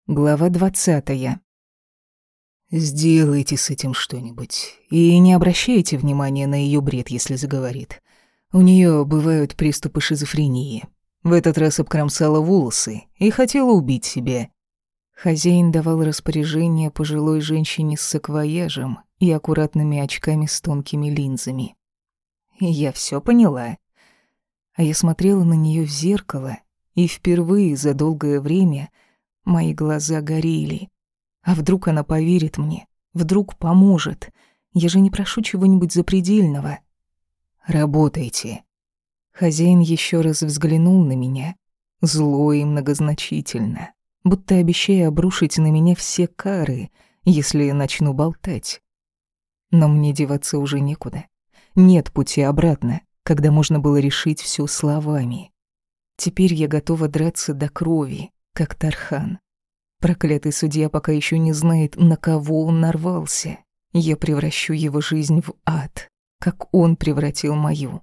Глава 20. Сделайте с этим что-нибудь. И не обращайте внимания на её бред, если заговорит. У неё бывают приступы шизофрении. В этот раз обкромсала волосы и хотела убить себя. Хозяин давал распоряжение пожилой женщине с саквояжем и аккуратными очками с тонкими линзами. И я всё поняла. А я смотрела на неё в зеркало, и впервые за долгое время мои глаза горели. А вдруг она поверит мне? Вдруг поможет? Я же не прошу чего-нибудь запредельного. Работайте. Хозяин еще раз взглянул на меня, зло и многозначительно, будто обещая обрушить на меня все кары, если я начну болтать. Но мне деваться уже некуда. Нет пути обратно, когда можно было решить все словами. Теперь я готова драться до крови, как Тархан. Проклятый судья пока еще не знает, на кого он нарвался. Я превращу его жизнь в ад, как он превратил мою.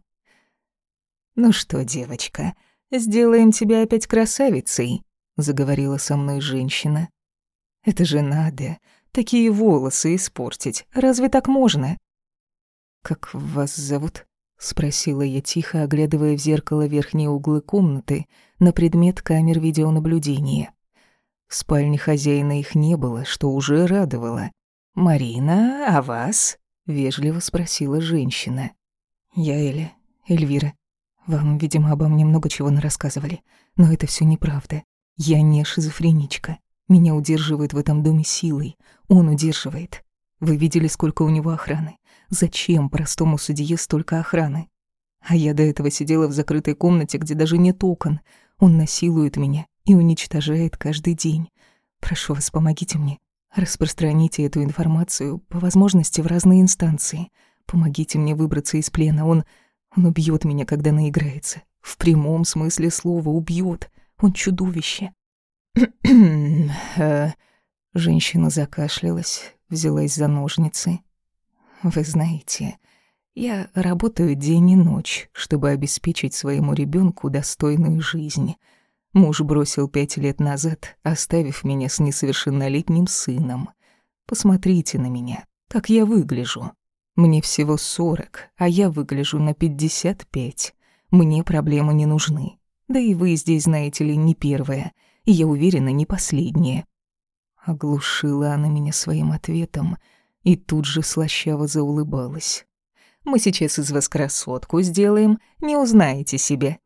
«Ну что, девочка, сделаем тебя опять красавицей», — заговорила со мной женщина. «Это же надо, такие волосы испортить. Разве так можно?» «Как вас зовут?» — спросила я тихо, оглядывая в зеркало верхние углы комнаты на предмет камер видеонаблюдения. В спальне хозяина их не было, что уже радовало. «Марина, а вас?» — вежливо спросила женщина. «Я Эльвира. Вам, видимо, обо мне много чего нарассказывали, но это все неправда. Я не шизофреничка. Меня удерживает в этом доме силой. Он удерживает. Вы видели, сколько у него охраны? Зачем простому судье столько охраны? А я до этого сидела в закрытой комнате, где даже нет окон. Он насилует меня и уничтожает каждый день. Прошу вас, помогите мне. Распространите эту информацию, по возможности, в разные инстанции. Помогите мне выбраться из плена. Он убьет меня, когда наиграется. В прямом смысле слова убьет. Он чудовище». Женщина закашлялась, взялась за ножницы. «Вы знаете, я работаю день и ночь, чтобы обеспечить своему ребенку достойную жизнь. Муж бросил 5 лет назад, оставив меня с несовершеннолетним сыном. Посмотрите на меня, как я выгляжу. Мне всего 40, а я выгляжу на 55. Мне проблемы не нужны. Да и вы здесь, знаете ли, не первая, и я уверена, не последняя». Оглушила она меня своим ответом и тут же слащаво заулыбалась. «Мы сейчас из вас красотку сделаем, не узнаете себя».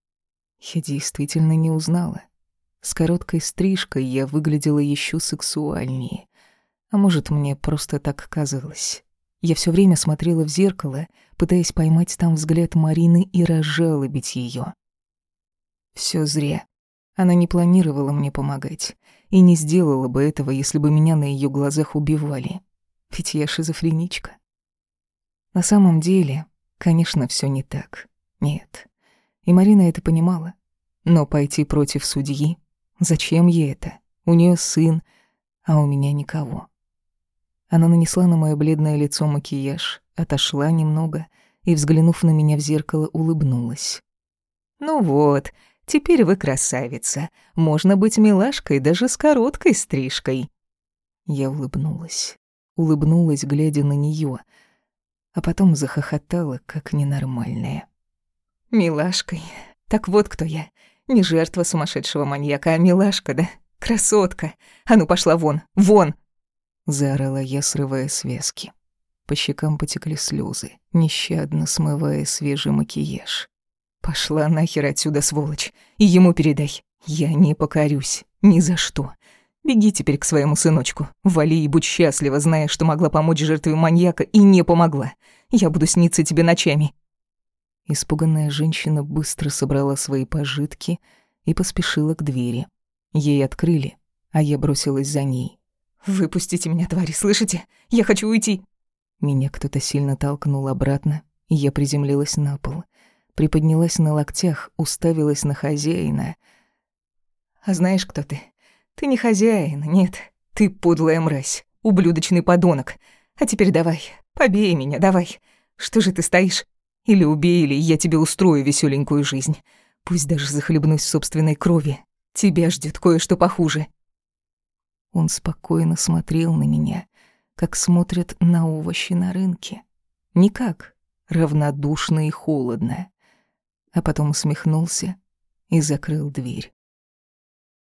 Я действительно не узнала. С короткой стрижкой я выглядела еще сексуальнее. А может, мне просто так казалось. Я все время смотрела в зеркало, пытаясь поймать там взгляд Марины и разжалобить ее. Все зря. Она не планировала мне помогать и не сделала бы этого, если бы меня на ее глазах убивали. Ведь я шизофреничка. На самом деле, конечно, все не так. Нет. И Марина это понимала. Но пойти против судьи? Зачем ей это? У нее сын, а у меня никого. Она нанесла на мое бледное лицо макияж, отошла немного и, взглянув на меня в зеркало, улыбнулась. «Ну вот, теперь вы красавица. Можно быть милашкой даже с короткой стрижкой». Я улыбнулась, глядя на нее, а потом захохотала, как ненормальная. «Милашкой? Так вот кто я. Не жертва сумасшедшего маньяка, а милашка, да? Красотка. А ну пошла вон, вон!» Заорала я, срывая связки. По щекам потекли слезы, нещадно смывая свежий макияж. «Пошла нахер отсюда, сволочь, и ему передай. Я не покорюсь, ни за что. Беги теперь к своему сыночку, вали и будь счастлива, зная, что могла помочь жертве маньяка и не помогла. Я буду сниться тебе ночами». Испуганная женщина быстро собрала свои пожитки и поспешила к двери. Ей открыли, а я бросилась за ней. «Выпустите меня, твари, слышите? Я хочу уйти!» Меня кто-то сильно толкнул обратно, и я приземлилась на пол. Приподнялась на локтях, уставилась на хозяина. «А знаешь, кто ты? Ты не хозяин, нет. Ты подлая мразь, ублюдочный подонок. А теперь давай, побей меня, давай. Что же ты стоишь? Или убей, или я тебе устрою веселенькую жизнь. Пусть даже захлебнусь в собственной крови. Тебя ждет кое-что похуже». Он спокойно смотрел на меня, как смотрят на овощи на рынке. Никак, равнодушно и холодно. А потом усмехнулся и закрыл дверь.